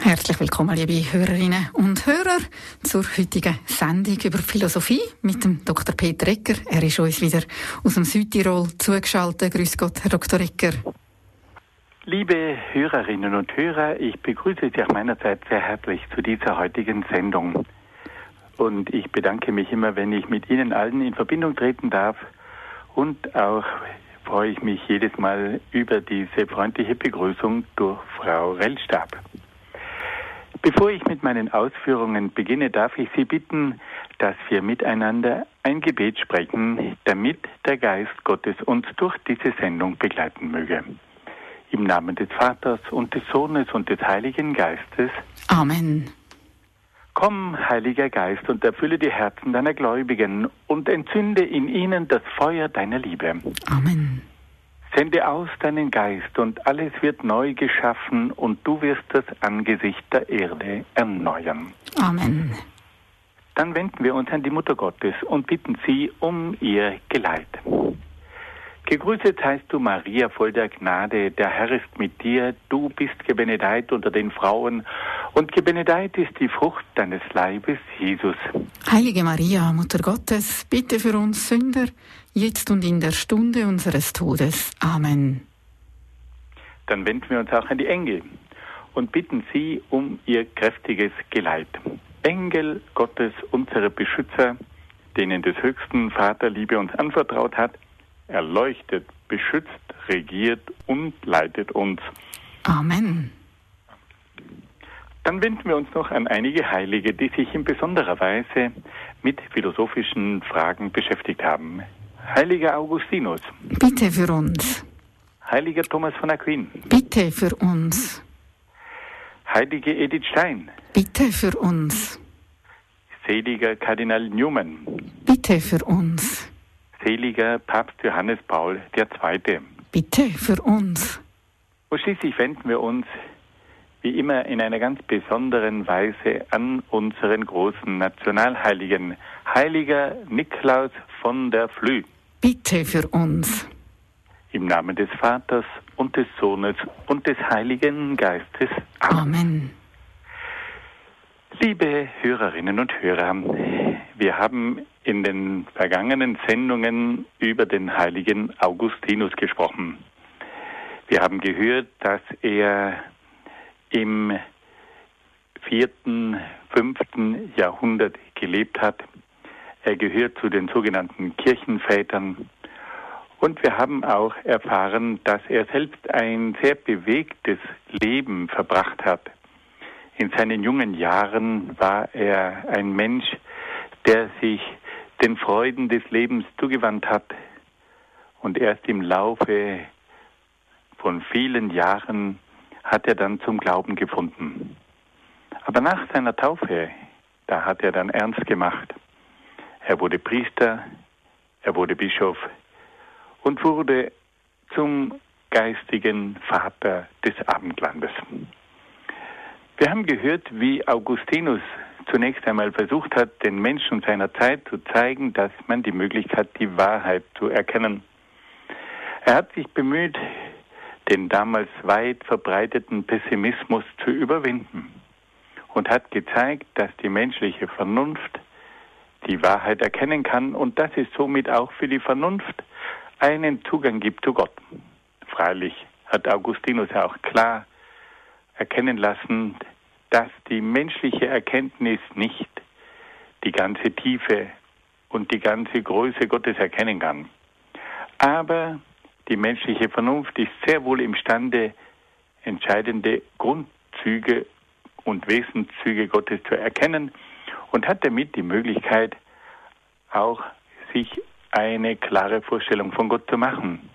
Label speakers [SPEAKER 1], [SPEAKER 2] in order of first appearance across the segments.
[SPEAKER 1] Herzlich willkommen, liebe Hörerinnen und Hörer, zur heutigen Sendung über Philosophie mit dem Dr. Peter Egger. Er ist uns wieder aus dem Südtirol zugeschaltet. Grüß Gott, Herr Dr. Egger.
[SPEAKER 2] Liebe Hörerinnen und Hörer, ich begrüße Sie auch meinerseits sehr herzlich zu dieser heutigen Sendung. Und ich bedanke mich immer, wenn ich mit Ihnen allen in Verbindung treten darf. Und auch freue ich mich jedes Mal über diese freundliche Begrüßung durch Frau Rellstab. Bevor ich mit meinen Ausführungen beginne, darf ich Sie bitten, dass wir miteinander ein Gebet sprechen, damit der Geist Gottes uns durch diese Sendung begleiten möge. Im Namen des Vaters und des Sohnes und des Heiligen Geistes.
[SPEAKER 1] Amen.
[SPEAKER 2] Komm, Heiliger Geist, und erfülle die Herzen deiner Gläubigen und entzünde in ihnen das Feuer deiner Liebe.
[SPEAKER 1] Amen.
[SPEAKER 2] Sende aus deinen Geist, und alles wird neu geschaffen, und du wirst das Angesicht der Erde erneuern.
[SPEAKER 1] Amen.
[SPEAKER 2] Dann wenden wir uns an die Mutter Gottes und bitten sie um ihr Geleit. Gegrüßet seist du, Maria, voll der Gnade, der Herr ist mit dir, du bist gebenedeit unter den Frauen, und gebenedeit ist die Frucht deines Leibes, Jesus.
[SPEAKER 1] Heilige Maria, Mutter Gottes, bitte für uns Sünder, jetzt und in der Stunde unseres Todes. Amen.
[SPEAKER 2] Dann wenden wir uns auch an die Engel und bitten sie um ihr kräftiges Geleit. Engel Gottes, unsere Beschützer, denen des höchsten Vaterliebe uns anvertraut hat, erleuchtet, beschützt, regiert und leitet uns.
[SPEAKER 1] Amen.
[SPEAKER 2] Dann wenden wir uns noch an einige Heilige, die sich in besonderer Weise mit philosophischen Fragen beschäftigt haben. Heiliger Augustinus.
[SPEAKER 1] Bitte für uns.
[SPEAKER 2] Heiliger Thomas von Aquin.
[SPEAKER 1] Bitte für uns.
[SPEAKER 2] Heilige Edith Stein.
[SPEAKER 1] Bitte für uns.
[SPEAKER 2] Seliger Kardinal Newman.
[SPEAKER 1] Bitte für uns.
[SPEAKER 2] Seliger Papst Johannes Paul II.
[SPEAKER 1] Bitte für uns.
[SPEAKER 2] Und schließlich wenden wir uns wie immer in einer ganz besonderen Weise an unseren großen Nationalheiligen, Heiliger Nikolaus von der Flü.
[SPEAKER 1] Bitte für uns.
[SPEAKER 2] Im Namen des Vaters und des Sohnes und des Heiligen Geistes. Amen.
[SPEAKER 1] Amen.
[SPEAKER 2] Liebe Hörerinnen und Hörer, wir haben in den vergangenen Sendungen über den heiligen Augustinus gesprochen. Wir haben gehört, dass er im 4., 5. Jahrhundert gelebt hat. Er gehört zu den sogenannten Kirchenvätern. Und wir haben auch erfahren, dass er selbst ein sehr bewegtes Leben verbracht hat. In seinen jungen Jahren war er ein Mensch, der sich den Freuden des Lebens zugewandt hat. Und erst im Laufe von vielen Jahren hat er dann zum Glauben gefunden. Aber nach seiner Taufe, da hat er dann ernst gemacht. Er wurde Priester, er wurde Bischof und wurde zum geistigen Vater des Abendlandes. Wir haben gehört, wie Augustinus zunächst einmal versucht hat, den Menschen seiner Zeit zu zeigen, dass man die Möglichkeit hat, die Wahrheit zu erkennen. Er hat sich bemüht, den damals weit verbreiteten Pessimismus zu überwinden und hat gezeigt, dass die menschliche Vernunft die Wahrheit erkennen kann und dass es somit auch für die Vernunft einen Zugang gibt zu Gott. Freilich hat Augustinus auch klar erkennen lassen, dass die menschliche Erkenntnis nicht die ganze Tiefe und die ganze Größe Gottes erkennen kann. Aber die menschliche Vernunft ist sehr wohl imstande, entscheidende Grundzüge und Wesenszüge Gottes zu erkennen und hat damit die Möglichkeit, auch sich eine klare Vorstellung von Gott zu machen.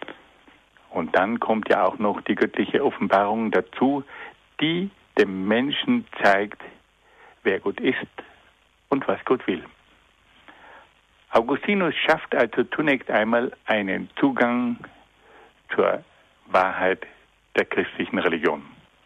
[SPEAKER 2] Und dann kommt ja auch noch die göttliche Offenbarung dazu, die dem Menschen zeigt, wer Gott ist und was Gott will. Augustinus schafft also zunächst einmal einen Zugang zur Wahrheit der christlichen Religion.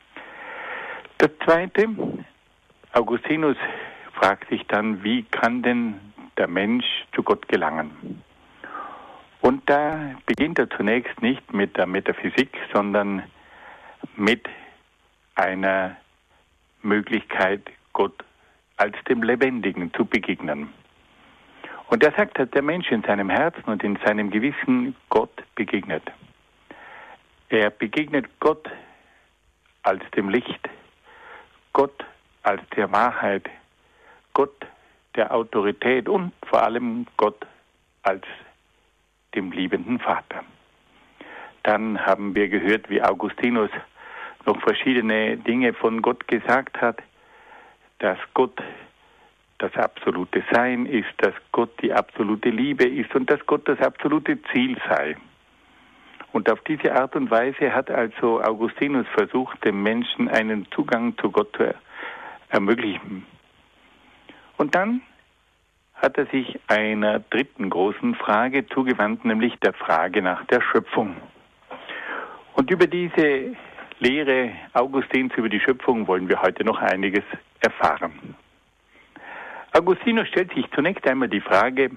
[SPEAKER 2] Das Zweite, Augustinus fragt sich dann, wie kann denn der Mensch zu Gott gelangen? Und da beginnt er zunächst nicht mit der Metaphysik, sondern mit einer Möglichkeit, Gott als dem Lebendigen zu begegnen. Und er sagt, dass der Mensch in seinem Herzen und in seinem Gewissen Gott begegnet. Er begegnet Gott als dem Licht, Gott als der Wahrheit, Gott der Autorität und vor allem Gott als dem liebenden Vater. Dann haben wir gehört, wie Augustinus noch verschiedene Dinge von Gott gesagt hat, dass Gott das absolute Sein ist, dass Gott die absolute Liebe ist und dass Gott das absolute Ziel sei. Und auf diese Art und Weise hat also Augustinus versucht, dem Menschen einen Zugang zu Gott zu ermöglichen. Und dann hat er sich einer dritten großen Frage zugewandt, nämlich der Frage nach der Schöpfung. Und über diese Lehre Augustins über die Schöpfung wollen wir heute noch einiges erfahren. Augustinus stellt sich zunächst einmal die Frage,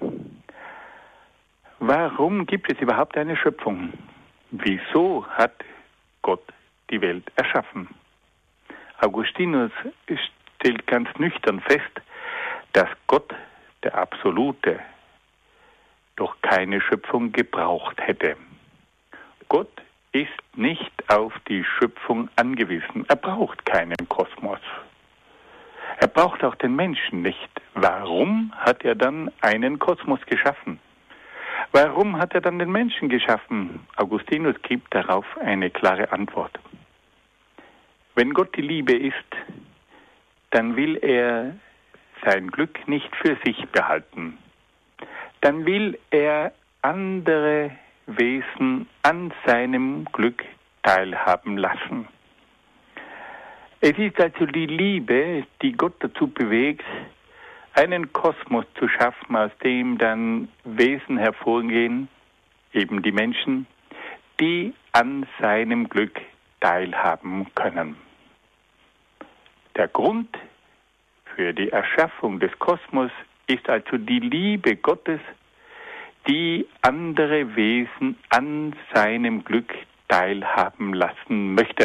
[SPEAKER 2] warum gibt es überhaupt eine Schöpfung? Wieso hat Gott die Welt erschaffen? Augustinus stellt ganz nüchtern fest, dass Gott, der Absolute, doch keine Schöpfung gebraucht hätte. Gott ist nicht auf die Schöpfung angewiesen. Er braucht keinen Kosmos. Er braucht auch den Menschen nicht. Warum hat er dann einen Kosmos geschaffen? Warum hat er dann den Menschen geschaffen? Augustinus gibt darauf eine klare Antwort. Wenn Gott die Liebe ist, dann will er sein Glück nicht für sich behalten. Dann will er andere Wesen an seinem Glück teilhaben lassen. Es ist also die Liebe, die Gott dazu bewegt, einen Kosmos zu schaffen, aus dem dann Wesen hervorgehen, eben die Menschen, die an seinem Glück teilhaben können. Der Grund für die Erschaffung des Kosmos ist also die Liebe Gottes, die andere Wesen an seinem Glück teilhaben lassen möchte.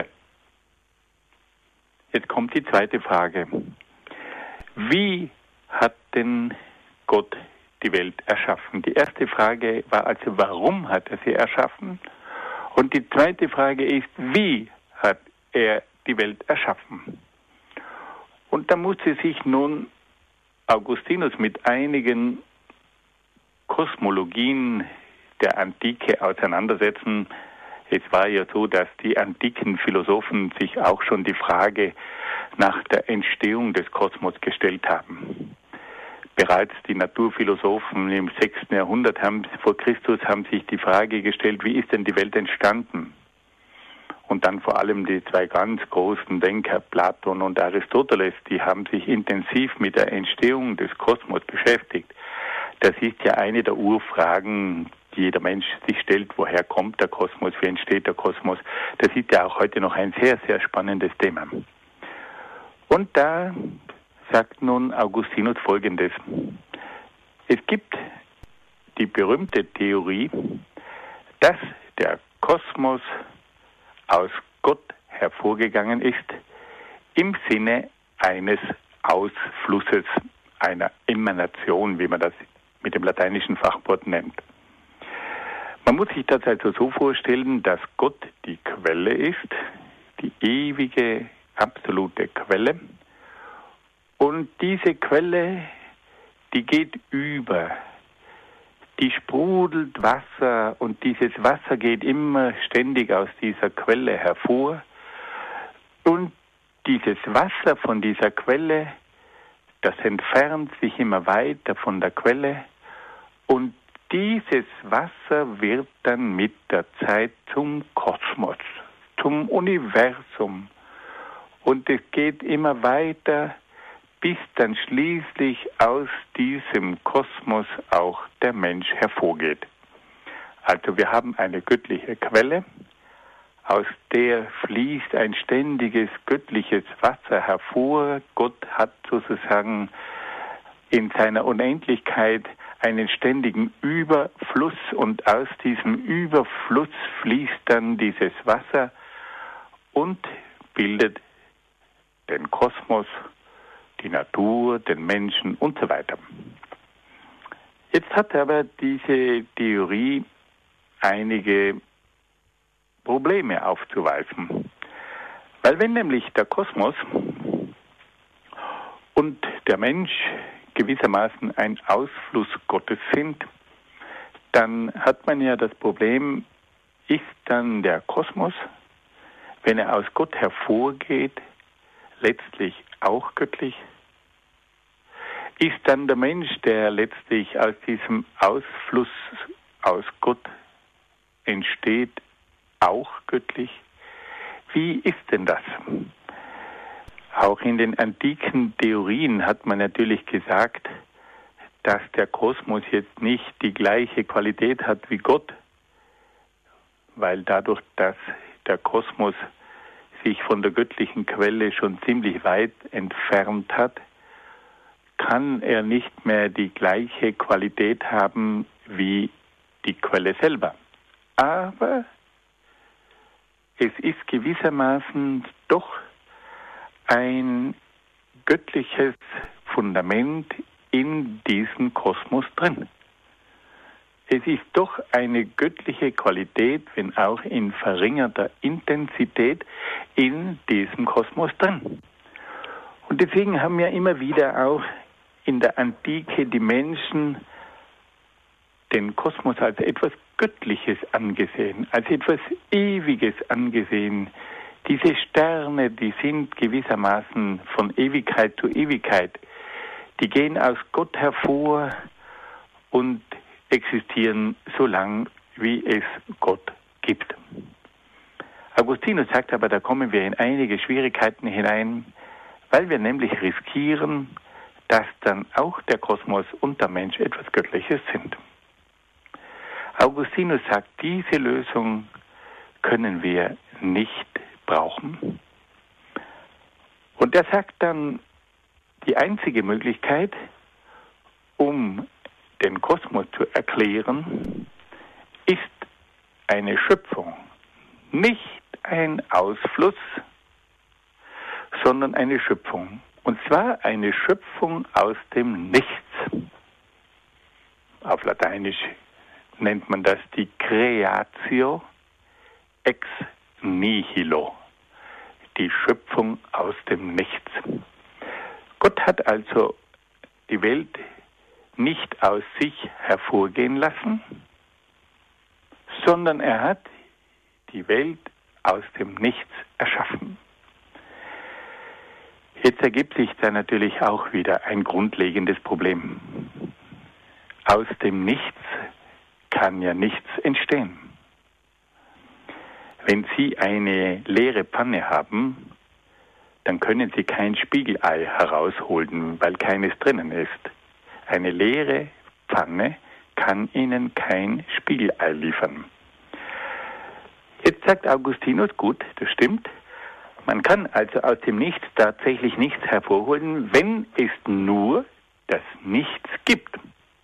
[SPEAKER 2] Jetzt kommt die zweite Frage. Wie hat denn Gott die Welt erschaffen? Die erste Frage war also, warum hat er sie erschaffen? Und die zweite Frage ist, wie hat er die Welt erschaffen? Und da musste sich nun Augustinus mit einigen Kosmologien der Antike auseinandersetzen. Es war ja so, dass die antiken Philosophen sich auch schon die Frage nach der Entstehung des Kosmos gestellt haben. Bereits die Naturphilosophen im 6. Jahrhundert vor Christus haben sich die Frage gestellt, wie ist denn die Welt entstanden? Und dann vor allem die zwei ganz großen Denker, Platon und Aristoteles, die haben sich intensiv mit der Entstehung des Kosmos beschäftigt. Das ist ja eine der Urfragen, die jeder Mensch sich stellt. Woher kommt der Kosmos? Wie entsteht der Kosmos? Das ist ja auch heute noch ein sehr, sehr spannendes Thema. Und da sagt nun Augustinus Folgendes. Es gibt die berühmte Theorie, dass der Kosmos aus Gott hervorgegangen ist im Sinne eines Ausflusses, einer Emanation, wie man das mit dem lateinischen Fachwort nennt. Man muss sich das also so vorstellen, dass Gott die Quelle ist, die ewige, absolute Quelle. Und diese Quelle, die geht über. Die sprudelt Wasser und dieses Wasser geht immer ständig aus dieser Quelle hervor. Und dieses Wasser von dieser Quelle, das entfernt sich immer weiter von der Quelle und dieses Wasser wird dann mit der Zeit zum Kosmos, zum Universum. Und es geht immer weiter, bis dann schließlich aus diesem Kosmos auch der Mensch hervorgeht. Also wir haben eine göttliche Quelle, aus der fließt ein ständiges göttliches Wasser hervor. Gott hat sozusagen in seiner Unendlichkeit einen ständigen Überfluss und aus diesem Überfluss fließt dann dieses Wasser und bildet den Kosmos, die Natur, den Menschen und so weiter. Jetzt hat aber diese Theorie einige Probleme aufzuweisen. Weil wenn nämlich der Kosmos und der Mensch gewissermaßen ein Ausfluss Gottes sind, dann hat man ja das Problem, ist dann der Kosmos, wenn er aus Gott hervorgeht, letztlich auch göttlich? Ist dann der Mensch, der letztlich aus diesem Ausfluss aus Gott entsteht, auch göttlich? Wie ist denn das? Auch in den antiken Theorien hat man natürlich gesagt, dass der Kosmos jetzt nicht die gleiche Qualität hat wie Gott, weil dadurch, dass der Kosmos sich von der göttlichen Quelle schon ziemlich weit entfernt hat, kann er nicht mehr die gleiche Qualität haben wie die Quelle selber. Aber es ist gewissermaßen doch ein göttliches Fundament in diesem Kosmos drin. Es ist doch eine göttliche Qualität, wenn auch in verringerter Intensität, in diesem Kosmos drin. Und deswegen haben ja immer wieder auch in der Antike die Menschen den Kosmos als etwas Göttliches angesehen, als etwas Ewiges angesehen. Diese Sterne, die sind gewissermaßen von Ewigkeit zu Ewigkeit. Die gehen aus Gott hervor und existieren so lang, wie es Gott gibt. Augustinus sagt aber, da kommen wir in einige Schwierigkeiten hinein, weil wir nämlich riskieren, dass dann auch der Kosmos und der Mensch etwas Göttliches sind. Augustinus sagt, diese Lösung können wir nicht brauchen. Und er sagt dann, die einzige Möglichkeit, um den Kosmos zu erklären, ist eine Schöpfung. Nicht ein Ausfluss, sondern eine Schöpfung. Und zwar eine Schöpfung aus dem Nichts. Auf Lateinisch nennt man das die Creatio ex nihilo, die Schöpfung aus dem Nichts. Gott hat also die Welt nicht aus sich hervorgehen lassen, sondern er hat die Welt aus dem Nichts erschaffen. Jetzt ergibt sich da natürlich auch wieder ein grundlegendes Problem. Aus dem Nichts kann ja nichts entstehen. Wenn Sie eine leere Pfanne haben, dann können Sie kein Spiegelei herausholen, weil keines drinnen ist. Eine leere Pfanne kann Ihnen kein Spiegelei liefern. Jetzt sagt Augustinus, gut, das stimmt. Man kann also aus dem Nichts tatsächlich nichts hervorholen, wenn es nur das Nichts gibt.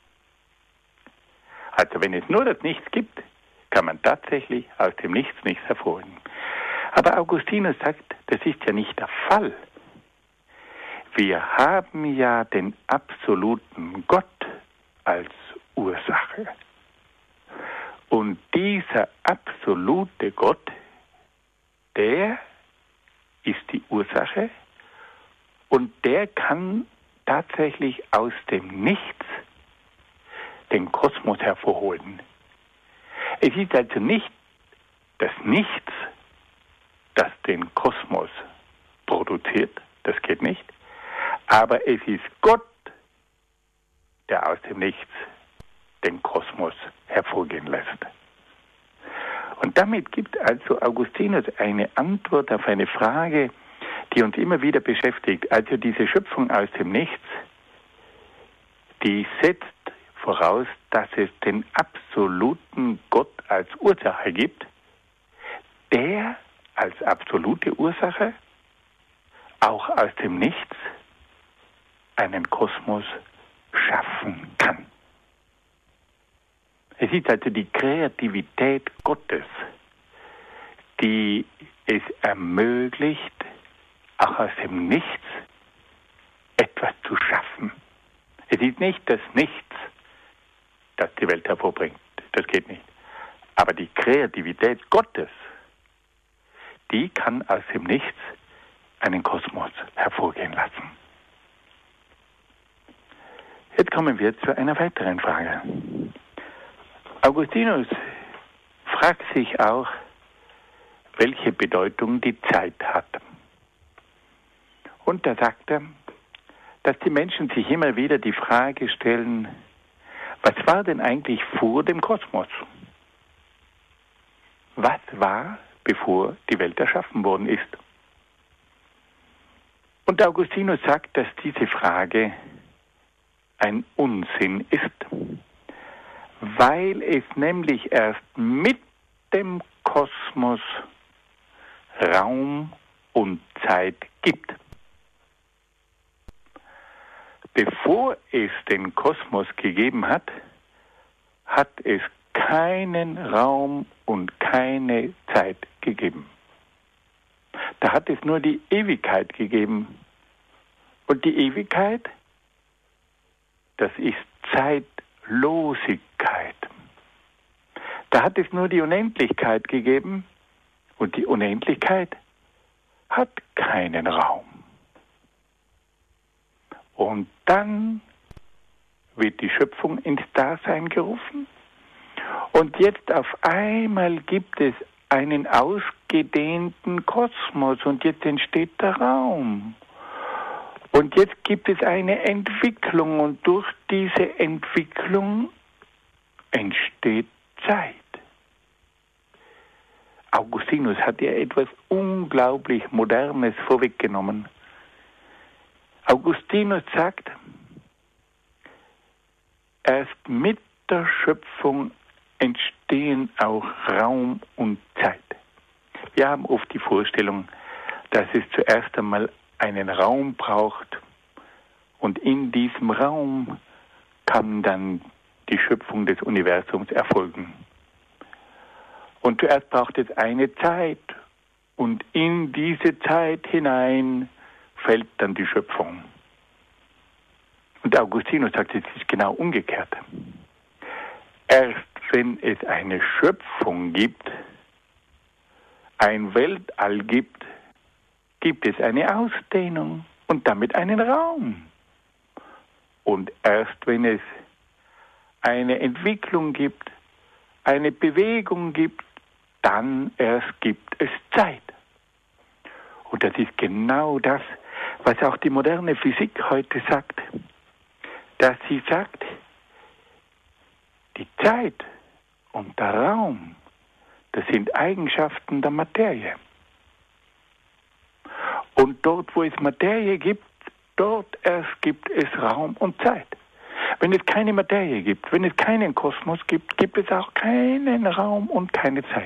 [SPEAKER 2] Also wenn es nur das Nichts gibt, kann man tatsächlich aus dem Nichts nichts hervorholen. Aber Augustinus sagt, das ist ja nicht der Fall. Wir haben ja den absoluten Gott als Ursache. Und dieser absolute Gott, der ist die Ursache und der kann tatsächlich aus dem Nichts den Kosmos hervorholen. Es ist also nicht das Nichts, das den Kosmos produziert, das geht nicht, aber es ist Gott, der aus dem Nichts den Kosmos hervorgehen lässt. Und damit gibt also Augustinus eine Antwort auf eine Frage, die uns immer wieder beschäftigt. Also diese Schöpfung aus dem Nichts, die setzt voraus, dass es den absoluten Gott als Ursache gibt, der als absolute Ursache auch aus dem Nichts einen Kosmos schaffen kann. Es ist also die Kreativität Gottes, die es ermöglicht, auch aus dem Nichts etwas zu schaffen. Es ist nicht das Nichts, das die Welt hervorbringt. Das geht nicht. Aber die Kreativität Gottes, die kann aus dem Nichts einen Kosmos hervorgehen lassen. Jetzt kommen wir zu einer weiteren Frage. Augustinus fragt sich auch, welche Bedeutung die Zeit hat. Und da sagt er, dass die Menschen sich immer wieder die Frage stellen, was war denn eigentlich vor dem Kosmos? Was war, bevor die Welt erschaffen worden ist? Und Augustinus sagt, dass diese Frage ein Unsinn ist, weil es nämlich erst mit dem Kosmos Raum und Zeit gibt. Bevor es den Kosmos gegeben hat, hat es keinen Raum und keine Zeit gegeben. Da hat es nur die Ewigkeit gegeben. Und die Ewigkeit, das ist Zeitlosigkeit. Da hat es nur die Unendlichkeit gegeben. Und die Unendlichkeit hat keinen Raum. Und dann wird die Schöpfung ins Dasein gerufen. Und jetzt auf einmal gibt es einen ausgedehnten Kosmos und jetzt entsteht der Raum. Und jetzt gibt es eine Entwicklung und durch diese Entwicklung entsteht Zeit. Augustinus hat ja etwas unglaublich Modernes vorweggenommen. Augustinus sagt, erst mit der Schöpfung entstehen auch Raum und Zeit. Wir haben oft die Vorstellung, dass es zuerst einmal einen Raum braucht und in diesem Raum kann dann die Schöpfung des Universums erfolgen. Und zuerst braucht es eine Zeit und in diese Zeit hinein fällt dann die Schöpfung. Und Augustinus sagt, es ist genau umgekehrt. Erst wenn es eine Schöpfung gibt, ein Weltall gibt, gibt es eine Ausdehnung und damit einen Raum. Und erst wenn es eine Entwicklung gibt, eine Bewegung gibt, dann erst gibt es Zeit. Und das ist genau das, was auch die moderne Physik heute sagt. Dass sie sagt, die Zeit und der Raum, das sind Eigenschaften der Materie. Und dort, wo es Materie gibt, dort erst gibt es Raum und Zeit. Wenn es keine Materie gibt, wenn es keinen Kosmos gibt, gibt es auch keinen Raum und keine Zeit.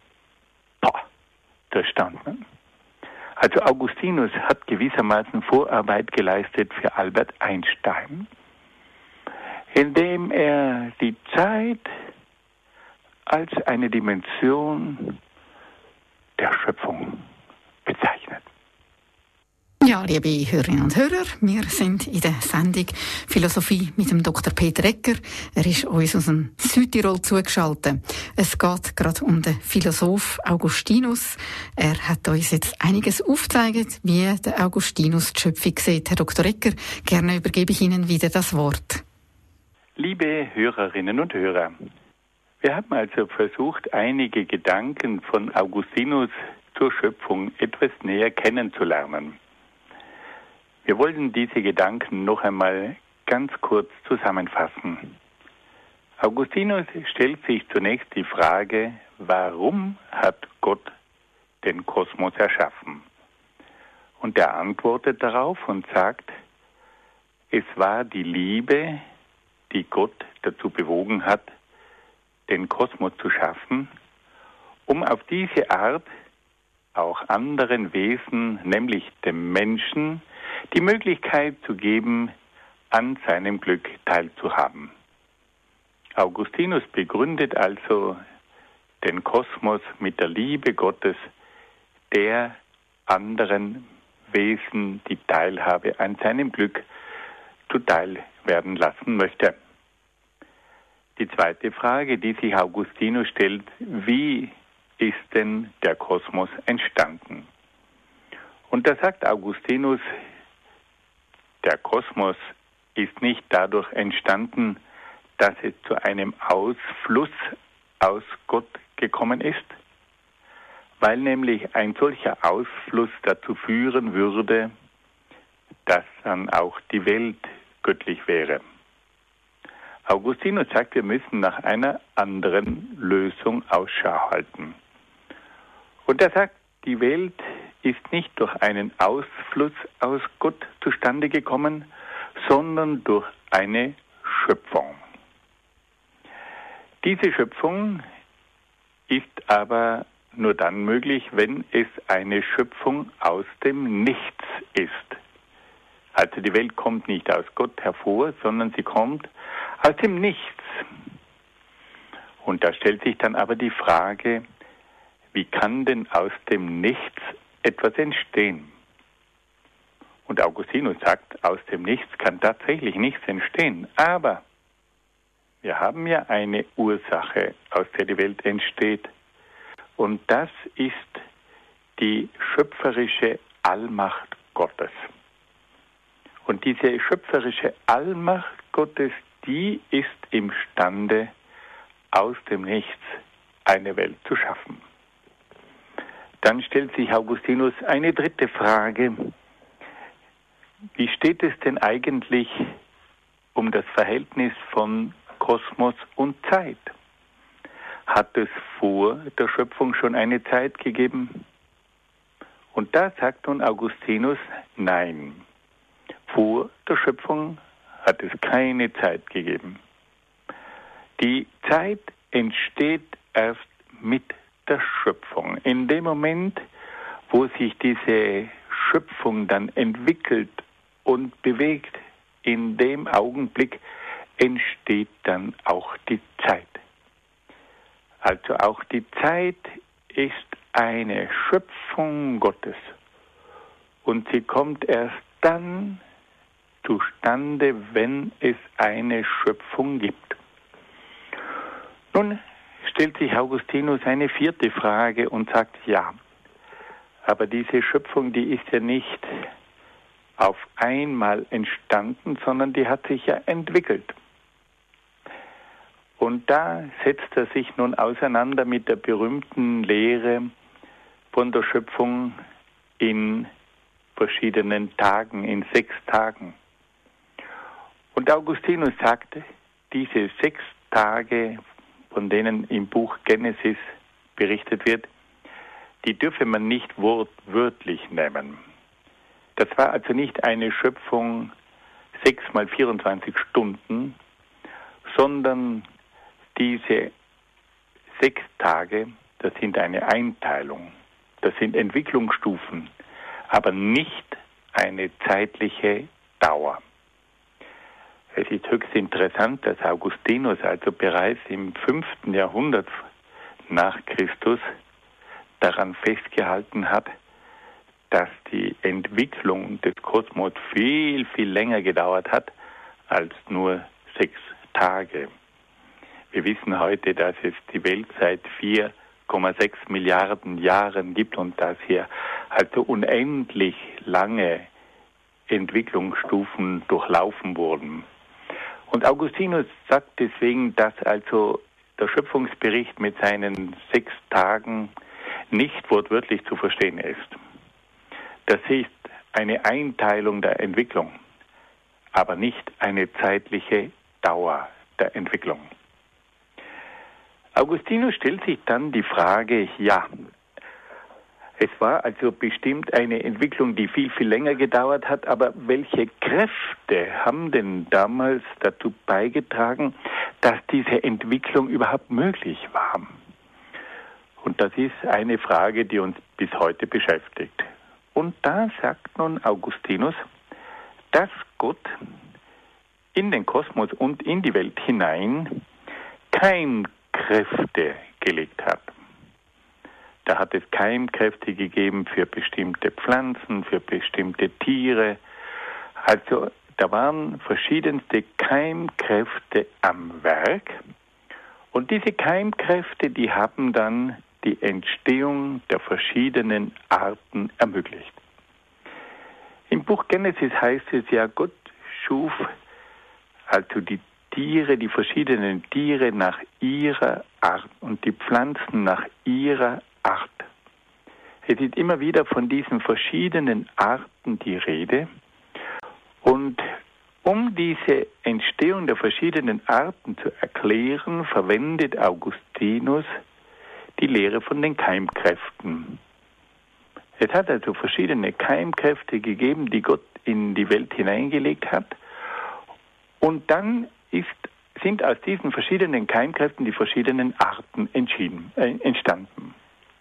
[SPEAKER 2] Das stand. Ne? Also Augustinus hat gewissermaßen Vorarbeit geleistet für Albert Einstein, indem er die Zeit als eine Dimension der Schöpfung bezeichnet.
[SPEAKER 1] Ja, liebe Hörerinnen und Hörer, wir sind in der Sendung Philosophie mit dem Dr. Peter Egger. Er ist uns aus dem Südtirol zugeschaltet. Es geht gerade um den Philosoph Augustinus. Er hat uns jetzt einiges aufgezeigt, wie der Augustinus die Schöpfung sieht. Herr Dr. Egger, gerne übergebe ich Ihnen wieder das Wort.
[SPEAKER 2] Liebe Hörerinnen und Hörer, wir haben also versucht, einige Gedanken von Augustinus zur Schöpfung etwas näher kennenzulernen. Wir wollen diese Gedanken noch einmal ganz kurz zusammenfassen. Augustinus stellt sich zunächst die Frage, warum hat Gott den Kosmos erschaffen? Und er antwortet darauf und sagt, es war die Liebe, die Gott dazu bewogen hat, den Kosmos zu schaffen, um auf diese Art auch anderen Wesen, nämlich dem Menschen, die Möglichkeit zu geben, an seinem Glück teilzuhaben. Augustinus begründet also den Kosmos mit der Liebe Gottes, der anderen Wesen die Teilhabe an seinem Glück zuteil werden lassen möchte. Die zweite Frage, die sich Augustinus stellt: Wie ist denn der Kosmos entstanden? Und da sagt Augustinus, der Kosmos ist nicht dadurch entstanden, dass es zu einem Ausfluss aus Gott gekommen ist, weil nämlich ein solcher Ausfluss dazu führen würde, dass dann auch die Welt göttlich wäre. Augustinus sagt, wir müssen nach einer anderen Lösung Ausschau halten. Und er sagt, die Welt ist nicht durch einen Ausfluss aus Gott zustande gekommen, sondern durch eine Schöpfung. Diese Schöpfung ist aber nur dann möglich, wenn es eine Schöpfung aus dem Nichts ist. Also die Welt kommt nicht aus Gott hervor, sondern sie kommt aus dem Nichts. Und da stellt sich dann aber die Frage, wie kann denn aus dem Nichts etwas entstehen? Und Augustinus sagt, aus dem Nichts kann tatsächlich nichts entstehen. Aber wir haben ja eine Ursache, aus der die Welt entsteht. Und das ist die schöpferische Allmacht Gottes. Und diese schöpferische Allmacht Gottes, die ist imstande, aus dem Nichts eine Welt zu schaffen. Dann stellt sich Augustinus eine dritte Frage. Wie steht es denn eigentlich um das Verhältnis von Kosmos und Zeit? Hat es vor der Schöpfung schon eine Zeit gegeben? Und da sagt nun Augustinus, nein. Vor der Schöpfung hat es keine Zeit gegeben. Die Zeit entsteht erst mit der Schöpfung. In dem Moment, wo sich diese Schöpfung dann entwickelt und bewegt, in dem Augenblick entsteht dann auch die Zeit. Also auch die Zeit ist eine Schöpfung Gottes. Und sie kommt erst dann zustande, wenn es eine Schöpfung gibt. Nun stellt sich Augustinus eine vierte Frage und sagt, ja, aber diese Schöpfung, die ist ja nicht auf einmal entstanden, sondern die hat sich ja entwickelt. Und da setzt er sich nun auseinander mit der berühmten Lehre von der Schöpfung in verschiedenen Tagen, in 6 Tagen. Und Augustinus sagte, diese 6 Tage, von denen im Buch Genesis berichtet wird, die dürfe man nicht wortwörtlich nehmen. Das war also nicht eine Schöpfung 6 mal 24 Stunden, sondern diese 6 Tage, das sind eine Einteilung, das sind Entwicklungsstufen, aber nicht eine zeitliche Dauer. Es ist höchst interessant, dass Augustinus also bereits im 5. Jahrhundert nach Christus daran festgehalten hat, dass die Entwicklung des Kosmos viel, viel länger gedauert hat als nur 6 Tage. Wir wissen heute, dass es die Welt seit 4,6 Milliarden Jahren gibt und dass hier also unendlich lange Entwicklungsstufen durchlaufen wurden. Und Augustinus sagt deswegen, dass also der Schöpfungsbericht mit seinen 6 Tagen nicht wortwörtlich zu verstehen ist. Das ist eine Einteilung der Entwicklung, aber nicht eine zeitliche Dauer der Entwicklung. Augustinus stellt sich dann die Frage, ja, es war also bestimmt eine Entwicklung, die viel, viel länger gedauert hat, aber welche Kräfte haben denn damals dazu beigetragen, dass diese Entwicklung überhaupt möglich war? Und das ist eine Frage, die uns bis heute beschäftigt. Und da sagt nun Augustinus, dass Gott in den Kosmos und in die Welt hinein Keimkräfte gelegt hat. Da hat es Keimkräfte gegeben für bestimmte Pflanzen, für bestimmte Tiere. Also da waren verschiedenste Keimkräfte am Werk. Und diese Keimkräfte, die haben dann die Entstehung der verschiedenen Arten ermöglicht. Im Buch Genesis heißt es ja, Gott schuf also die Tiere, die verschiedenen Tiere nach ihrer Art und die Pflanzen nach ihrer Art. Es ist immer wieder von diesen verschiedenen Arten die Rede. Und um diese Entstehung der verschiedenen Arten zu erklären, verwendet Augustinus die Lehre von den Keimkräften. Es hat also verschiedene Keimkräfte gegeben, die Gott in die Welt hineingelegt hat. Und dann sind aus diesen verschiedenen Keimkräften die verschiedenen Arten entstanden.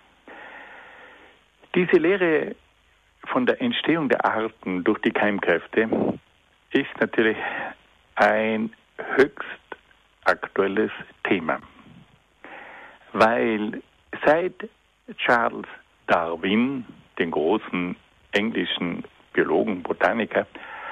[SPEAKER 2] Diese Lehre von der Entstehung der Arten durch die Keimkräfte ist natürlich ein höchst aktuelles Thema, weil seit Charles Darwin, den großen englischen Biologen, Botaniker,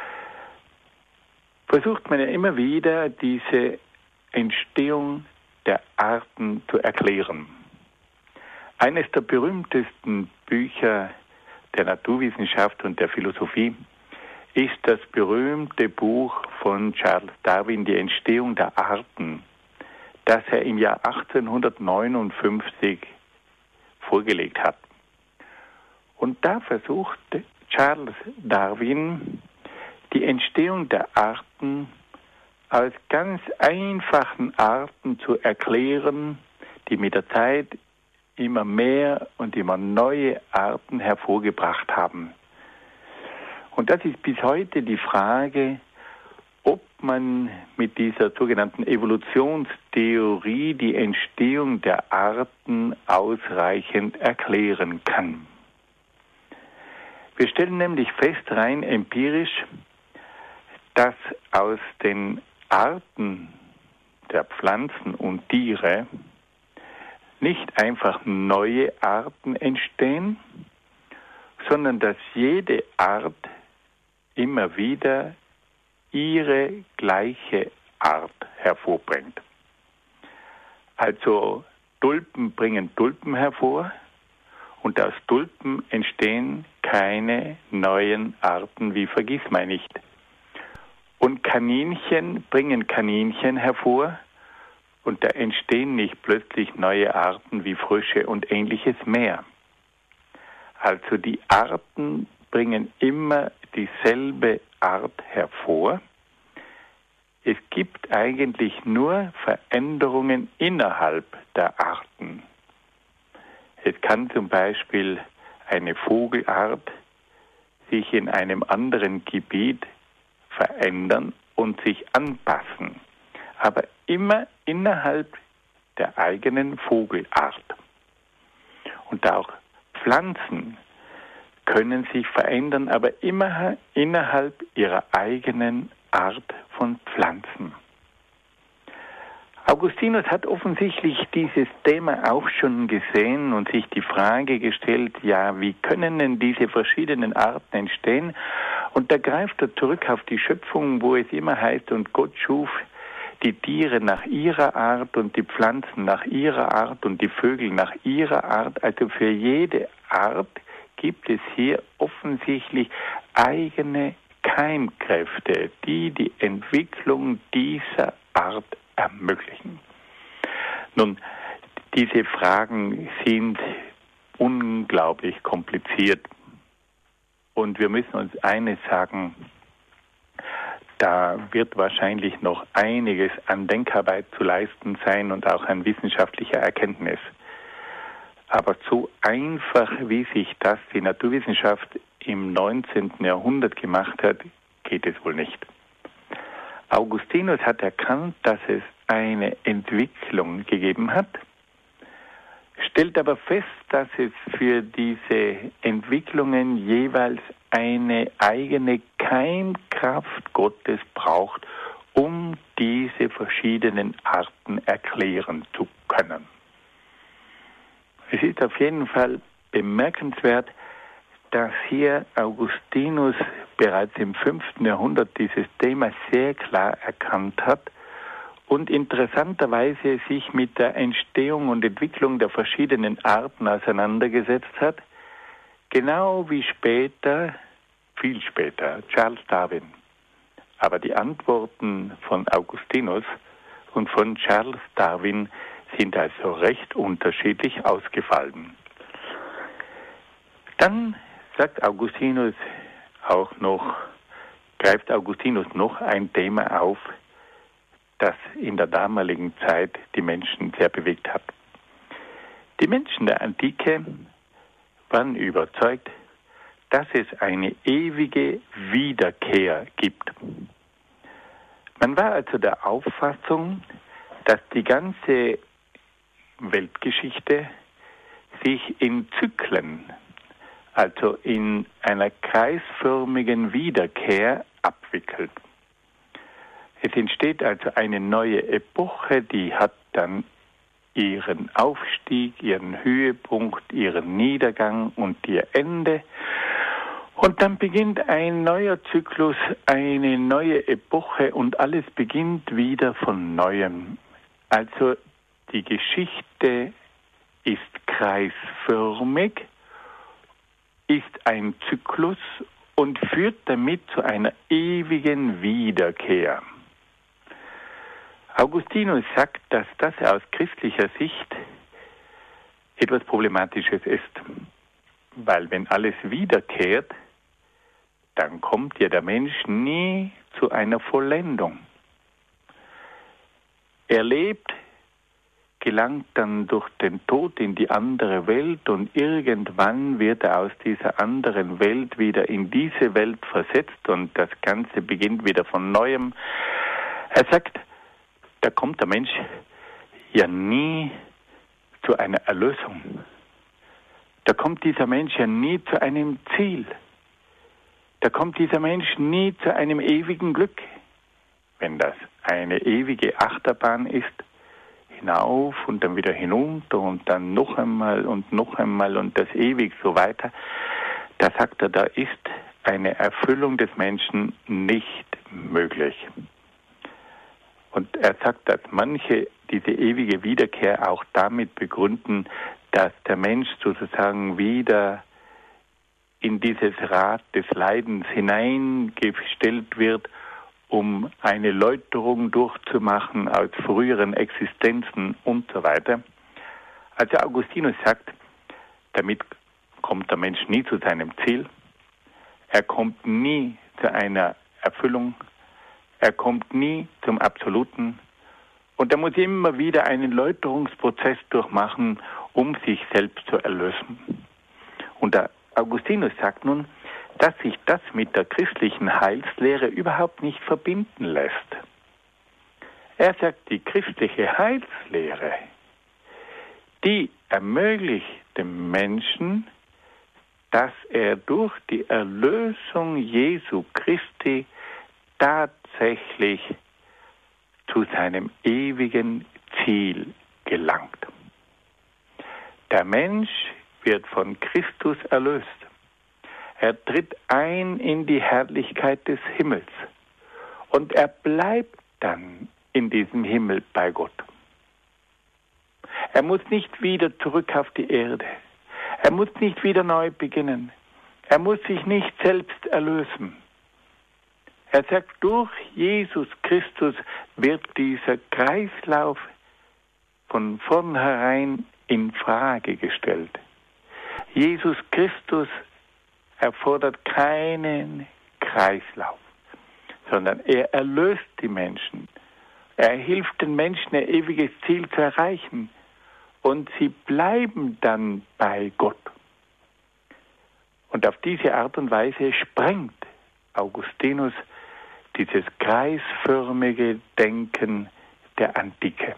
[SPEAKER 2] versucht man ja immer wieder, diese Entstehung der Arten zu erklären. Eines der berühmtesten Bücher der Naturwissenschaft und der Philosophie ist das berühmte Buch von Charles Darwin, Die Entstehung der Arten, das er im Jahr 1859 vorgelegt hat. Und da versucht Charles Darwin, die Entstehung der Arten aus ganz einfachen Arten zu erklären, die mit der Zeit immer mehr und immer neue Arten hervorgebracht haben. Und das ist bis heute die Frage, ob man mit dieser sogenannten Evolutionstheorie die Entstehung der Arten ausreichend erklären kann. Wir stellen nämlich fest, rein empirisch, dass aus den Arten der Pflanzen und Tiere nicht einfach neue Arten entstehen, sondern dass jede Art immer wieder ihre gleiche Art hervorbringt. Also Tulpen bringen Tulpen hervor und aus Tulpen entstehen keine neuen Arten wie Vergissmeinnicht. Und Kaninchen bringen Kaninchen hervor und da entstehen nicht plötzlich neue Arten wie Frösche und ähnliches mehr. Also die Arten bringen immer dieselbe Art hervor. Es gibt eigentlich nur Veränderungen innerhalb der Arten. Es kann zum Beispiel eine Vogelart sich in einem anderen Gebiet verändern und sich anpassen, aber immer innerhalb der eigenen Vogelart. Und auch Pflanzen können sich verändern, aber immer innerhalb ihrer eigenen Art von Pflanzen. Augustinus hat offensichtlich dieses Thema auch schon gesehen und sich die Frage gestellt, ja, wie können denn diese verschiedenen Arten entstehen? Und da greift er zurück auf die Schöpfung, wo es immer heißt, und Gott schuf die Tiere nach ihrer Art und die Pflanzen nach ihrer Art und die Vögel nach ihrer Art. Also für jede Art gibt es hier offensichtlich eigene Keimkräfte, die die Entwicklung dieser Art ermöglichen. Nun, diese Fragen sind unglaublich kompliziert und wir müssen uns eines sagen, da wird wahrscheinlich noch einiges an Denkarbeit zu leisten sein und auch an wissenschaftlicher Erkenntnis. Aber so einfach, wie sich das die Naturwissenschaft im 19. Jahrhundert gemacht hat, geht es wohl nicht. Augustinus hat erkannt, dass es eine Entwicklung gegeben hat, stellt aber fest, dass es für diese Entwicklungen jeweils eine eigene Keimkraft Gottes braucht, um diese verschiedenen Arten erklären zu können. Es ist auf jeden Fall bemerkenswert, dass hier Augustinus bereits im 5. Jahrhundert dieses Thema sehr klar erkannt hat und interessanterweise sich mit der Entstehung und Entwicklung der verschiedenen Arten auseinandergesetzt hat, genau wie später, viel später, Charles Darwin. Aber die Antworten von Augustinus und von Charles Darwin sind also recht unterschiedlich ausgefallen. Dann greift Augustinus noch ein Thema auf, das in der damaligen Zeit die Menschen sehr bewegt hat. Die Menschen der Antike waren überzeugt, dass es eine ewige Wiederkehr gibt. Man war also der Auffassung, dass die ganze Weltgeschichte sich in Zyklen, also in einer kreisförmigen Wiederkehr abwickelt. Es entsteht also eine neue Epoche, die hat dann ihren Aufstieg, ihren Höhepunkt, ihren Niedergang und ihr Ende. Und dann beginnt ein neuer Zyklus, eine neue Epoche und alles beginnt wieder von Neuem. Also die Geschichte ist kreisförmig, ist ein Zyklus und führt damit zu einer ewigen Wiederkehr. Augustinus sagt, dass das aus christlicher Sicht etwas Problematisches ist, weil wenn alles wiederkehrt, dann kommt ja der Mensch nie zu einer Vollendung. Er lebt, gelangt dann durch den Tod in die andere Welt und irgendwann wird er aus dieser anderen Welt wieder in diese Welt versetzt und das Ganze beginnt wieder von Neuem. Er sagt, da kommt der Mensch ja nie zu einer Erlösung. Da kommt dieser Mensch ja nie zu einem Ziel. Da kommt dieser Mensch nie zu einem ewigen Glück. Wenn das eine ewige Achterbahn ist, hinauf und dann wieder hinunter und dann noch einmal und das ewig so weiter, da sagt er, da ist eine Erfüllung des Menschen nicht möglich. Und er sagt, dass manche diese ewige Wiederkehr auch damit begründen, dass der Mensch sozusagen wieder in dieses Rad des Leidens hineingestellt wird, um eine Läuterung durchzumachen aus früheren Existenzen und so weiter. Also Augustinus sagt, damit kommt der Mensch nie zu seinem Ziel, er kommt nie zu einer Erfüllung, er kommt nie zum Absoluten und er muss immer wieder einen Läuterungsprozess durchmachen, um sich selbst zu erlösen. Und der Augustinus sagt nun, dass sich das mit der christlichen Heilslehre überhaupt nicht verbinden lässt. Er sagt, die christliche Heilslehre, die ermöglicht dem Menschen, dass er durch die Erlösung Jesu Christi tatsächlich zu seinem ewigen Ziel gelangt. Der Mensch wird von Christus erlöst. Er tritt ein in die Herrlichkeit des Himmels und er bleibt dann in diesem Himmel bei Gott. Er muss nicht wieder zurück auf die Erde. Er muss nicht wieder neu beginnen. Er muss sich nicht selbst erlösen. Er sagt, durch Jesus Christus wird dieser Kreislauf von vornherein in Frage gestellt. Jesus Christus erfordert keinen Kreislauf, sondern er erlöst die Menschen. Er hilft den Menschen, ein ewiges Ziel zu erreichen. Und sie bleiben dann bei Gott. Und auf diese Art und Weise sprengt Augustinus dieses kreisförmige Denken der Antike.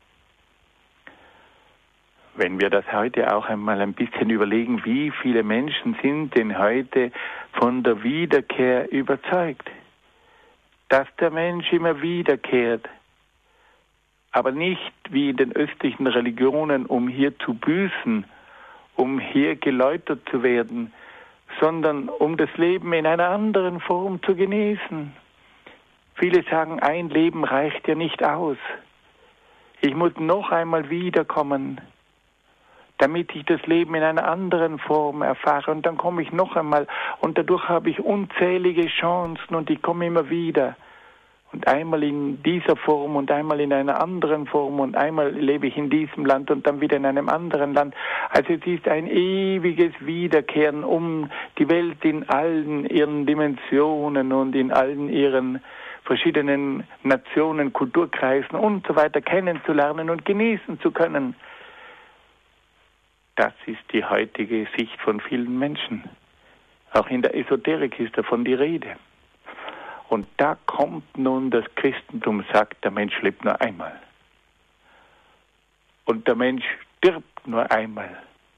[SPEAKER 2] Wenn wir das heute auch einmal ein bisschen überlegen, wie viele Menschen sind denn heute von der Wiederkehr überzeugt, dass der Mensch immer wiederkehrt, aber nicht wie in den östlichen Religionen, um hier zu büßen, um hier geläutert zu werden, sondern um das Leben in einer anderen Form zu genießen. Viele sagen, ein Leben reicht ja nicht aus. Ich muss noch einmal wiederkommen, damit ich das Leben in einer anderen Form erfahre. Und dann komme ich noch einmal und dadurch habe ich unzählige Chancen und ich komme immer wieder. Und einmal in dieser Form und einmal in einer anderen Form und einmal lebe ich in diesem Land und dann wieder in einem anderen Land. Also es ist ein ewiges Wiederkehren, um die Welt in allen ihren Dimensionen und in allen ihren verschiedenen Nationen, Kulturkreisen und so weiter kennenzulernen und genießen zu können. Das ist die heutige Sicht von vielen Menschen. Auch in der Esoterik ist davon die Rede. Und da kommt nun das Christentum, sagt, der Mensch lebt nur einmal. Und der Mensch stirbt nur einmal.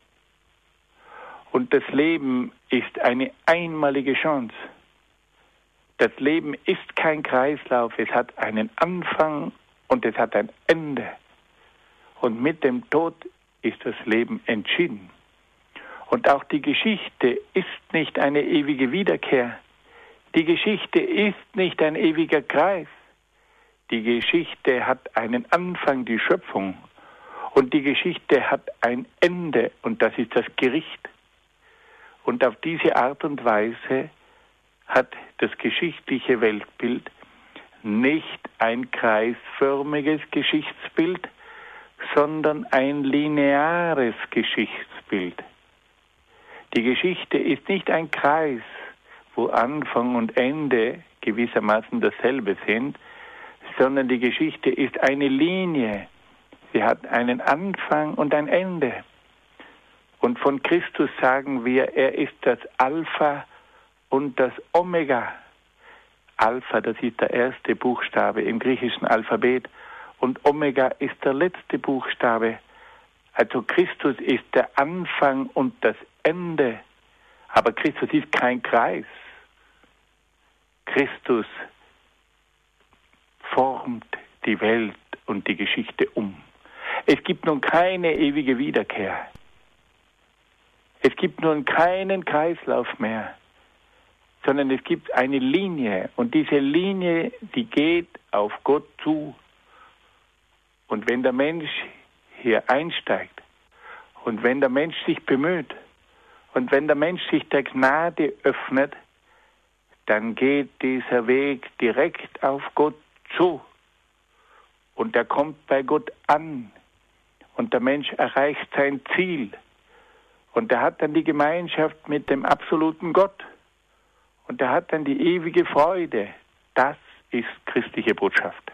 [SPEAKER 2] Und das Leben ist eine einmalige Chance. Das Leben ist kein Kreislauf, es hat einen Anfang und es hat ein Ende. Und mit dem Tod ist das Leben entschieden. Und auch die Geschichte ist nicht eine ewige Wiederkehr. Die Geschichte ist nicht ein ewiger Kreis. Die Geschichte hat einen Anfang, die Schöpfung. Und die Geschichte hat ein Ende, und das ist das Gericht. Und auf diese Art und Weise hat das geschichtliche Weltbild nicht ein kreisförmiges Geschichtsbild, sondern ein lineares Geschichtsbild. Die Geschichte ist nicht ein Kreis, wo Anfang und Ende gewissermaßen dasselbe sind, sondern die Geschichte ist eine Linie. Sie hat einen Anfang und ein Ende. Und von Christus sagen wir, er ist das Alpha und das Omega. Alpha, das ist der erste Buchstabe im griechischen Alphabet, und Omega ist der letzte Buchstabe. Also Christus ist der Anfang und das Ende. Aber Christus ist kein Kreis. Christus formt die Welt und die Geschichte um. Es gibt nun keine ewige Wiederkehr. Es gibt nun keinen Kreislauf mehr, sondern es gibt eine Linie. Und diese Linie, die geht auf Gott zu. Und wenn der Mensch hier einsteigt und wenn der Mensch sich bemüht und wenn der Mensch sich der Gnade öffnet, dann geht dieser Weg direkt auf Gott zu. Und er kommt bei Gott an. Und der Mensch erreicht sein Ziel. Und er hat dann die Gemeinschaft mit dem absoluten Gott. Und er hat dann die ewige Freude. Das ist christliche Botschaft.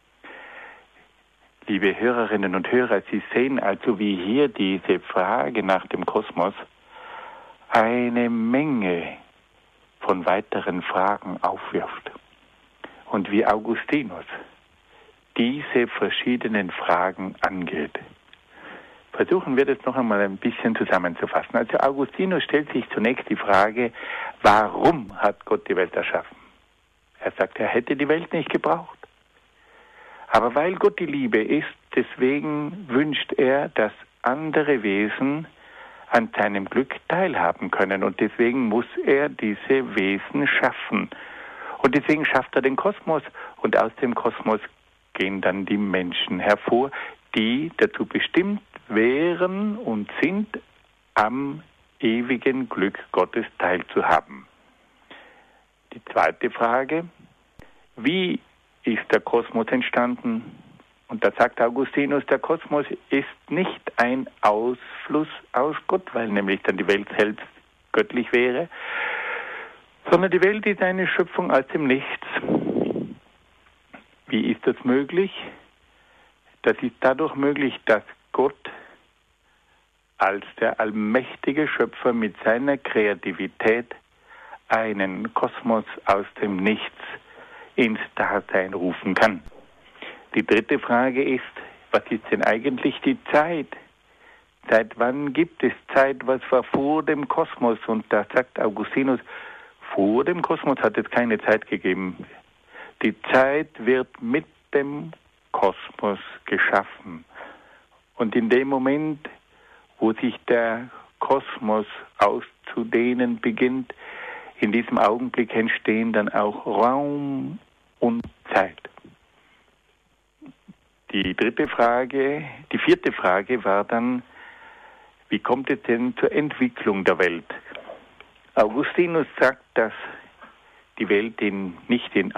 [SPEAKER 2] Liebe Hörerinnen und Hörer, Sie sehen also, wie hier diese Frage nach dem Kosmos eine Menge von weiteren Fragen aufwirft. Und wie Augustinus diese verschiedenen Fragen angeht. Versuchen wir das noch einmal ein bisschen zusammenzufassen. Also Augustinus stellt sich zunächst die Frage, warum hat Gott die Welt erschaffen? Er sagt, er hätte die Welt nicht gebraucht. Aber weil Gott die Liebe ist, deswegen wünscht er, dass andere Wesen an seinem Glück teilhaben können. Und deswegen muss er diese Wesen schaffen. Und deswegen schafft er den Kosmos. Und aus dem Kosmos gehen dann die Menschen hervor, die dazu bestimmt wären und sind, am ewigen Glück Gottes teilzuhaben. Die zweite Frage, wie ist der Kosmos entstanden? Und da sagt Augustinus, der Kosmos ist nicht ein Ausfluss aus Gott, weil nämlich dann die Welt selbst göttlich wäre, sondern die Welt ist eine Schöpfung aus dem Nichts. Wie ist das möglich? Das ist dadurch möglich, dass Gott als der allmächtige Schöpfer mit seiner Kreativität einen Kosmos aus dem Nichts ins Dasein rufen kann. Die dritte Frage ist, was ist denn eigentlich die Zeit? Seit wann gibt es Zeit? Was war vor dem Kosmos? Und da sagt Augustinus, vor dem Kosmos hat es keine Zeit gegeben. Die Zeit wird mit dem Kosmos geschaffen. Und in dem Moment, wo sich der Kosmos auszudehnen beginnt, in diesem Augenblick entstehen dann auch Raum und Zeit. Die vierte Frage war dann, wie kommt es denn zur Entwicklung der Welt? Augustinus sagt, dass die Welt nicht in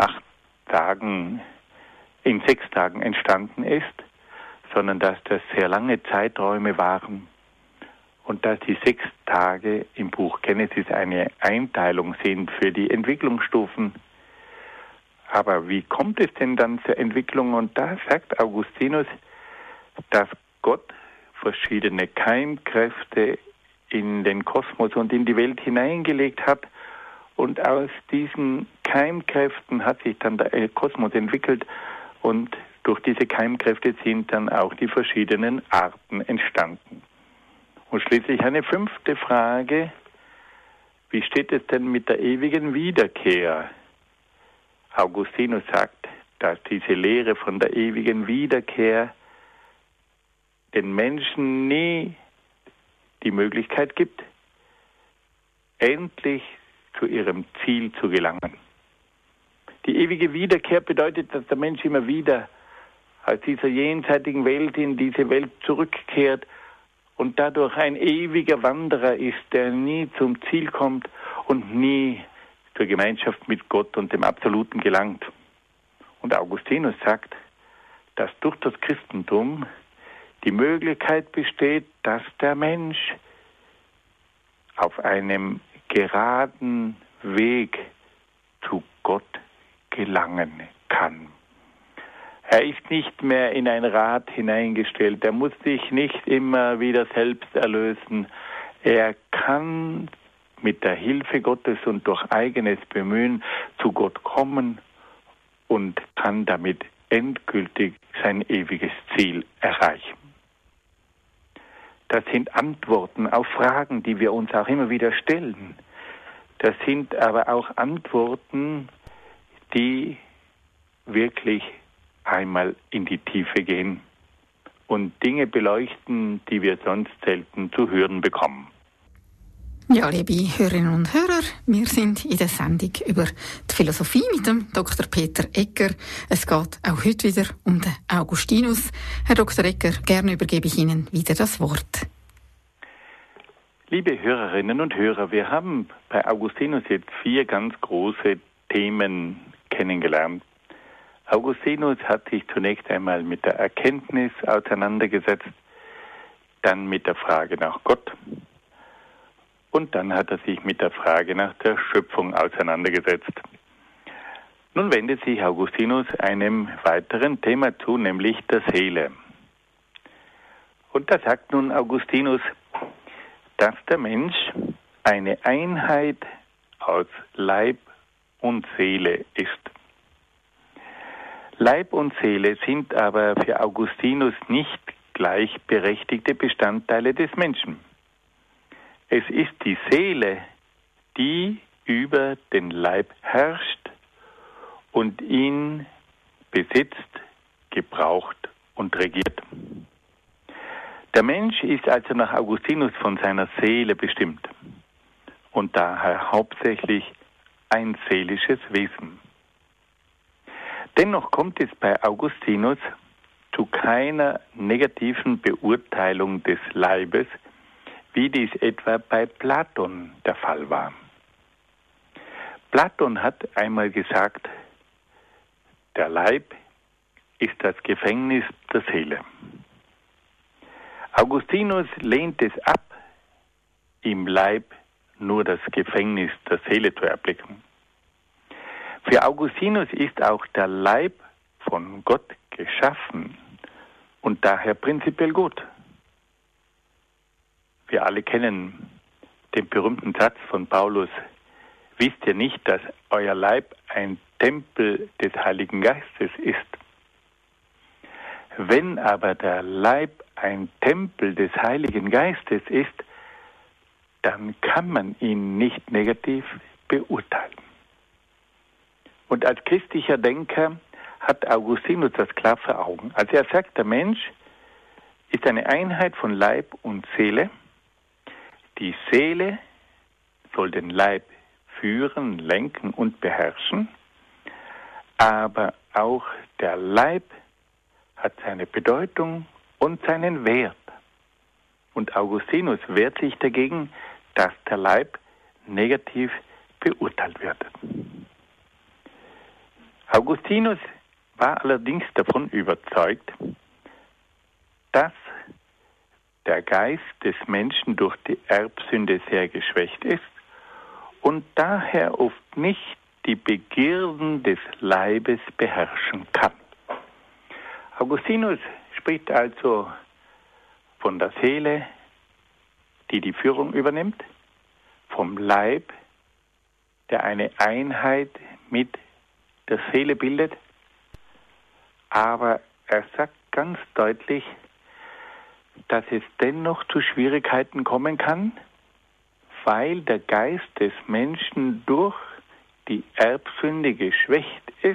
[SPEAKER 2] 6 Tagen entstanden ist, sondern dass das sehr lange Zeiträume waren und dass die 6 Tage im Buch Genesis eine Einteilung sind für die Entwicklungsstufen. Aber wie kommt es denn dann zur Entwicklung? Und da sagt Augustinus, dass Gott verschiedene Keimkräfte in den Kosmos und in die Welt hineingelegt hat. Und aus diesen Keimkräften hat sich dann der Kosmos entwickelt. Und durch diese Keimkräfte sind dann auch die verschiedenen Arten entstanden. Und schließlich eine 5. Frage. Wie steht es denn mit der ewigen Wiederkehr? Augustinus sagt, dass diese Lehre von der ewigen Wiederkehr den Menschen nie die Möglichkeit gibt, endlich zu ihrem Ziel zu gelangen. Die ewige Wiederkehr bedeutet, dass der Mensch immer wieder aus dieser jenseitigen Welt in diese Welt zurückkehrt und dadurch ein ewiger Wanderer ist, der nie zum Ziel kommt und nie zur Gemeinschaft mit Gott und dem Absoluten gelangt. Und Augustinus sagt, dass durch das Christentum die Möglichkeit besteht, dass der Mensch auf einem geraden Weg zu Gott gelangen kann. Er ist nicht mehr in ein Rad hineingestellt. Er muss sich nicht immer wieder selbst erlösen. Er kann mit der Hilfe Gottes und durch eigenes Bemühen zu Gott kommen und kann damit endgültig sein ewiges Ziel erreichen. Das sind Antworten auf Fragen, die wir uns auch immer wieder stellen. Das sind aber auch Antworten, die wirklich einmal in die Tiefe gehen und Dinge beleuchten, die wir sonst selten zu hören bekommen.
[SPEAKER 1] Ja, liebe Hörerinnen und Hörer, wir sind in der Sendung über die Philosophie mit dem Dr. Peter Egger. Es geht auch heute wieder um den Augustinus. Herr Dr. Egger, gerne übergebe ich Ihnen wieder das Wort.
[SPEAKER 2] Liebe Hörerinnen und Hörer, wir haben bei Augustinus jetzt 4 ganz große Themen kennengelernt. Augustinus hat sich zunächst einmal mit der Erkenntnis auseinandergesetzt, dann mit der Frage nach Gott und dann hat er sich mit der Frage nach der Schöpfung auseinandergesetzt. Nun wendet sich Augustinus einem weiteren Thema zu, nämlich der Seele. Und da sagt nun Augustinus, dass der Mensch eine Einheit aus Leib und Seele ist. Leib und Seele sind aber für Augustinus nicht gleichberechtigte Bestandteile des Menschen. Es ist die Seele, die über den Leib herrscht und ihn besitzt, gebraucht und regiert. Der Mensch ist also nach Augustinus von seiner Seele bestimmt und daher hauptsächlich ein seelisches Wesen. Dennoch kommt es bei Augustinus zu keiner negativen Beurteilung des Leibes, wie dies etwa bei Platon der Fall war. Platon hat einmal gesagt, der Leib ist das Gefängnis der Seele. Augustinus lehnt es ab, im Leib nur das Gefängnis der Seele zu erblicken. Für Augustinus ist auch der Leib von Gott geschaffen und daher prinzipiell gut. Wir alle kennen den berühmten Satz von Paulus: Wisst ihr nicht, dass euer Leib ein Tempel des Heiligen Geistes ist? Wenn aber der Leib ein Tempel des Heiligen Geistes ist, dann kann man ihn nicht negativ beurteilen. Und als christlicher Denker hat Augustinus das klar vor Augen. Also er sagt, der Mensch ist eine Einheit von Leib und Seele, Die Seele soll den Leib führen, lenken und beherrschen, aber auch der Leib hat seine Bedeutung und seinen Wert. Und Augustinus wehrt sich dagegen, dass der Leib negativ beurteilt wird. Augustinus war allerdings davon überzeugt, dass der Geist des Menschen durch die Erbsünde sehr geschwächt ist und daher oft nicht die Begierden des Leibes beherrschen kann. Augustinus spricht also von der Seele, die die Führung übernimmt, vom Leib, der eine Einheit mit der Seele bildet, aber er sagt ganz deutlich, dass es dennoch zu Schwierigkeiten kommen kann, weil der Geist des Menschen durch die Erbsünde geschwächt ist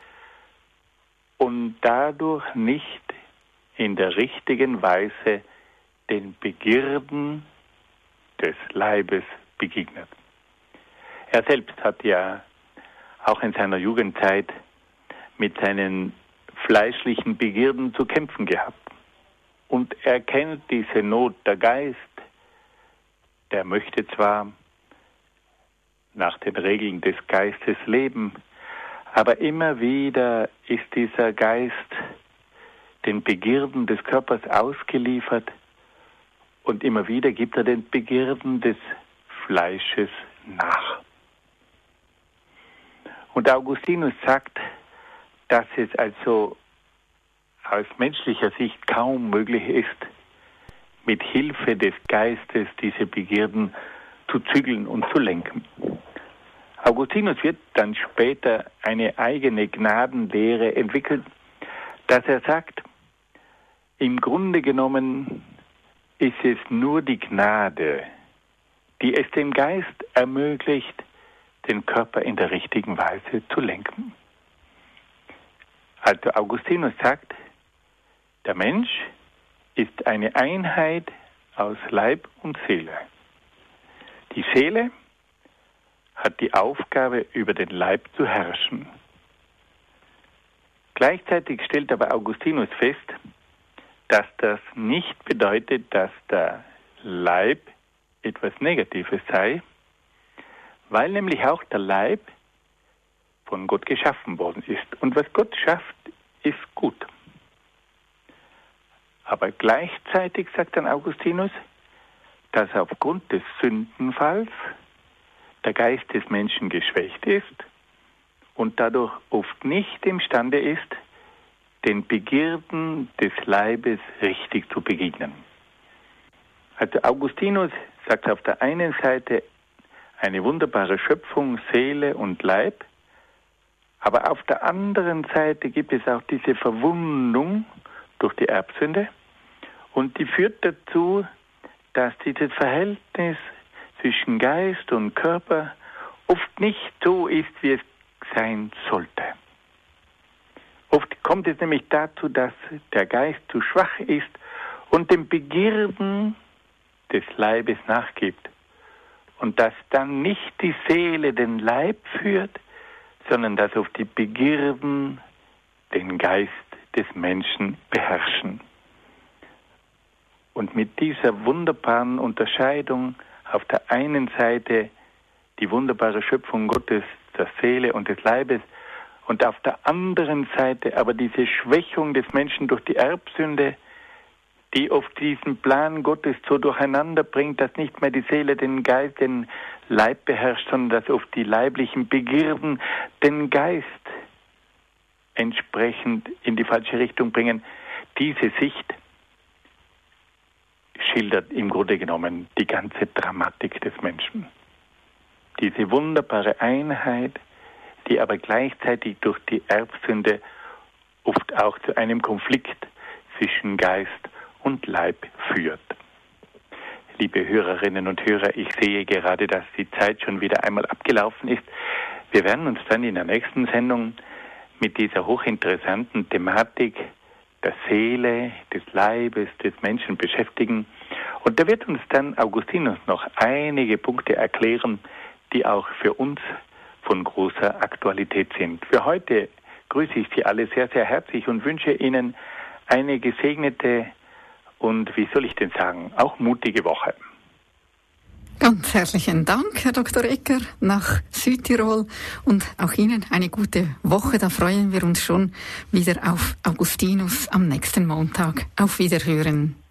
[SPEAKER 2] und dadurch nicht in der richtigen Weise den Begierden des Leibes begegnet. Er selbst hat ja auch in seiner Jugendzeit mit seinen fleischlichen Begierden zu kämpfen gehabt. Und er kennt diese Not. Der Geist, der möchte zwar nach den Regeln des Geistes leben, aber immer wieder ist dieser Geist den Begierden des Körpers ausgeliefert und immer wieder gibt er den Begierden des Fleisches nach. Und Augustinus sagt, dass es also aus menschlicher Sicht kaum möglich ist, mit Hilfe des Geistes diese Begierden zu zügeln und zu lenken. Augustinus wird dann später eine eigene Gnadenlehre entwickeln, dass er sagt, im Grunde genommen ist es nur die Gnade, die es dem Geist ermöglicht, den Körper in der richtigen Weise zu lenken. Also Augustinus sagt, der Mensch ist eine Einheit aus Leib und Seele. Die Seele hat die Aufgabe, über den Leib zu herrschen. Gleichzeitig stellt aber Augustinus fest, dass das nicht bedeutet, dass der Leib etwas Negatives sei, weil nämlich auch der Leib von Gott geschaffen worden ist. Und was Gott schafft, ist gut. Aber gleichzeitig sagt dann Augustinus, dass aufgrund des Sündenfalls der Geist des Menschen geschwächt ist und dadurch oft nicht imstande ist, den Begierden des Leibes richtig zu begegnen. Also Augustinus sagt auf der einen Seite eine wunderbare Schöpfung, Seele und Leib, aber auf der anderen Seite gibt es auch diese Verwundung durch die Erbsünde und die führt dazu, dass dieses Verhältnis zwischen Geist und Körper oft nicht so ist, wie es sein sollte. Oft kommt es nämlich dazu, dass der Geist zu schwach ist und den Begierden des Leibes nachgibt und dass dann nicht die Seele den Leib führt, sondern dass auf die Begierden den Geist des Menschen beherrschen. Und mit dieser wunderbaren Unterscheidung auf der einen Seite die wunderbare Schöpfung Gottes, der Seele und des Leibes und auf der anderen Seite aber diese Schwächung des Menschen durch die Erbsünde, die oft diesen Plan Gottes so durcheinander bringt, dass nicht mehr die Seele den Geist, den Leib beherrscht, sondern dass oft die leiblichen Begierden den Geist entsprechend in die falsche Richtung bringen. Diese Sicht schildert im Grunde genommen die ganze Dramatik des Menschen. Diese wunderbare Einheit, die aber gleichzeitig durch die Erbsünde oft auch zu einem Konflikt zwischen Geist und Leib führt. Liebe Hörerinnen und Hörer, ich sehe gerade, dass die Zeit schon wieder einmal abgelaufen ist. Wir werden uns dann in der nächsten Sendung mit dieser hochinteressanten Thematik der Seele, des Leibes, des Menschen beschäftigen Und da wird uns dann Augustinus noch einige Punkte erklären, die auch für uns von großer Aktualität sind. Für heute grüße ich Sie alle sehr, sehr herzlich und wünsche Ihnen eine gesegnete und, wie soll ich denn sagen, auch mutige Woche.
[SPEAKER 1] Ganz herzlichen Dank, Herr Dr. Ecker, nach Südtirol und auch Ihnen eine gute Woche. Da freuen wir uns schon wieder auf Augustinus am nächsten Montag. Auf Wiederhören.